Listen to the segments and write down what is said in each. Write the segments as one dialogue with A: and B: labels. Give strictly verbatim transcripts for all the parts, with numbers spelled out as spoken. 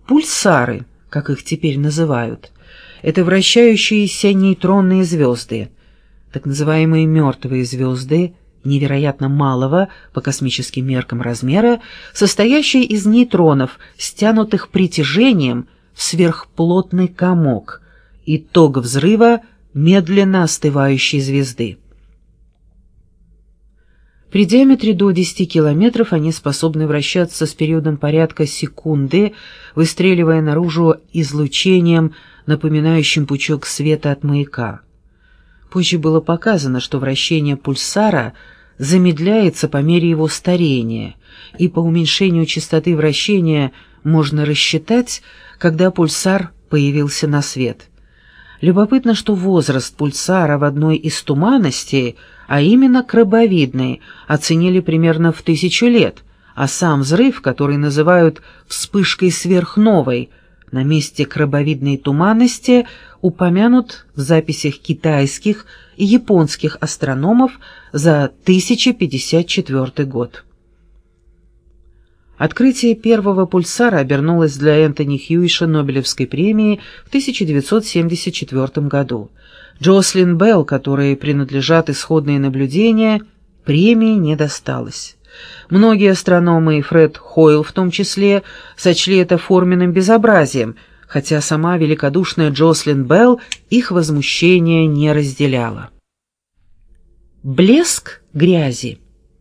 A: Пульсары, как их теперь называют, это вращающиеся нейтронные звезды, так называемые мертвые звезды, невероятно малого по космическим меркам размера, состоящие из нейтронов, стянутых притяжением в сверхплотный комок, итог взрыва медленно остывающей звезды. При диаметре до десяти километров они способны вращаться с периодом порядка секунды, выстреливая наружу излучением, напоминающим пучок света от маяка. Позже было показано, что вращение пульсара замедляется по мере его старения, и по уменьшению частоты вращения можно рассчитать, когда пульсар появился на свет. Любопытно, что возраст пульсара в одной из туманностей, а именно крабовидной, оценили примерно в тысячу лет, а сам взрыв, который называют вспышкой сверхновой, на месте крабовидной туманности упомянут в записях китайских и японских астрономов за тысяча пятьдесят четвёртый год. Открытие первого пульсара обернулось для Энтони Хьюиша Нобелевской премией в тысяча девятьсот семьдесят четвёртом году. Джослин Белл, которой принадлежат исходные наблюдения, премии не досталось. Многие астрономы, и Фред Хойл в том числе, сочли это форменным безобразием, хотя сама великодушная Джослин Белл их возмущение не разделяла. Блеск грязи.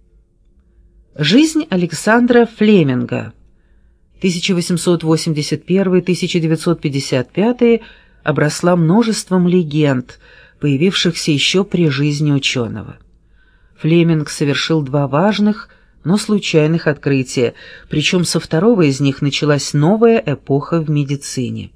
A: Жизнь Александра Флеминга тысяча восемьсот восемьдесят первый — тысяча девятьсот пятьдесят пятый обросла множеством легенд, появившихся еще при жизни ученого. Флеминг совершил два важных, но случайных открытия, причем со второго из них началась новая эпоха в медицине.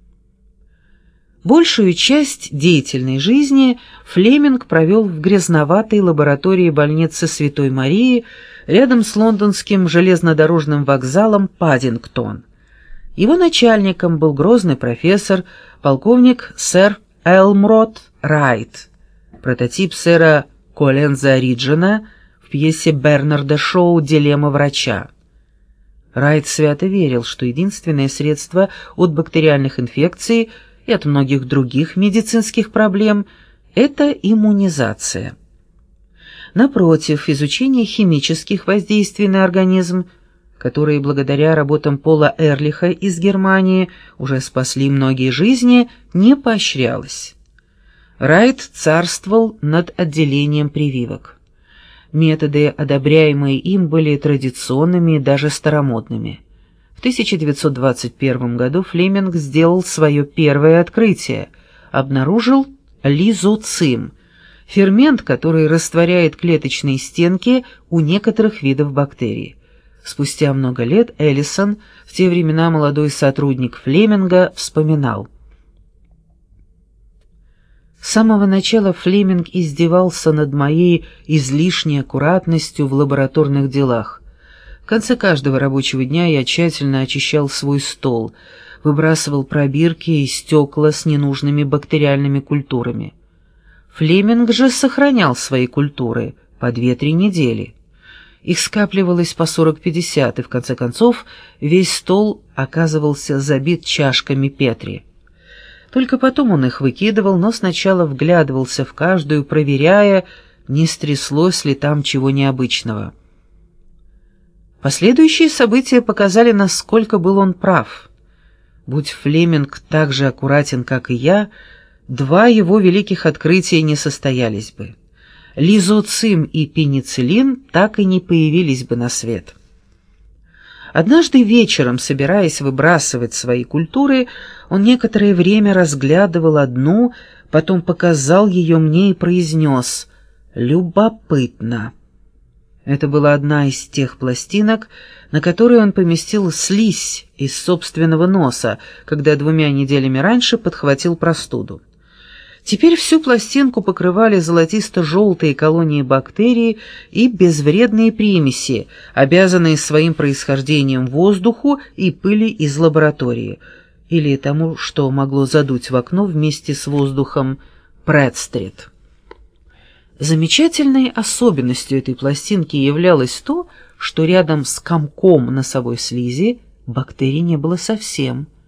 A: Большую часть деятельной жизни Флеминг провел в грязноватой лаборатории больницы Святой Марии рядом с лондонским железнодорожным вокзалом Паддингтон. Его начальником был грозный профессор, полковник сэр Элмрод Райт, прототип сэра Коллинза Риджена в пьесе Бернарда Шоу «Дилемма врача». Райт свято верил, что единственное средство от бактериальных инфекций и от многих других медицинских проблем – это иммунизация. Напротив, изучение химических воздействий на организм, которые благодаря работам Пола Эрлиха из Германии уже спасли многие жизни, не поощрялось. Райт царствовал над отделением прививок. Методы, одобряемые им, были традиционными и даже старомодными. В тысяча девятьсот двадцать первом году Флеминг сделал свое первое открытие, обнаружил лизоцим, фермент, который растворяет клеточные стенки у некоторых видов бактерий. Спустя много лет Эллисон, в те времена молодой сотрудник Флеминга, вспоминал: «С самого начала Флеминг издевался над моей излишней аккуратностью в лабораторных делах. В конце каждого рабочего дня я тщательно очищал свой стол, выбрасывал пробирки и стекла с ненужными бактериальными культурами. Флеминг же сохранял свои культуры по две-три недели. Их скапливалось по сорок-пятьдесят, и в конце концов весь стол оказывался забит чашками Петри. Только потом он их выкидывал, но сначала вглядывался в каждую, проверяя, не стряслось ли там чего необычного. Последующие события показали, насколько был он прав. Будь Флеминг так же аккуратен, как и я, два его великих открытия не состоялись бы. Лизоцим и пенициллин так и не появились бы на свет. Однажды вечером, собираясь выбрасывать свои культуры, он некоторое время разглядывал одну, потом показал ее мне и произнес: «Любопытно». Это была одна из тех пластинок, на которые он поместил слизь из собственного носа, когда двумя неделями раньше подхватил простуду. Теперь всю пластинку покрывали золотисто-желтые колонии бактерий и безвредные примеси, обязанные своим происхождением воздуху и пыли из лаборатории, или тому, что могло задуть в окно вместе с воздухом Брэдстрит. Замечательной особенностью этой пластинки являлось то, что рядом с комком носовой слизи, бактерий не было совсем.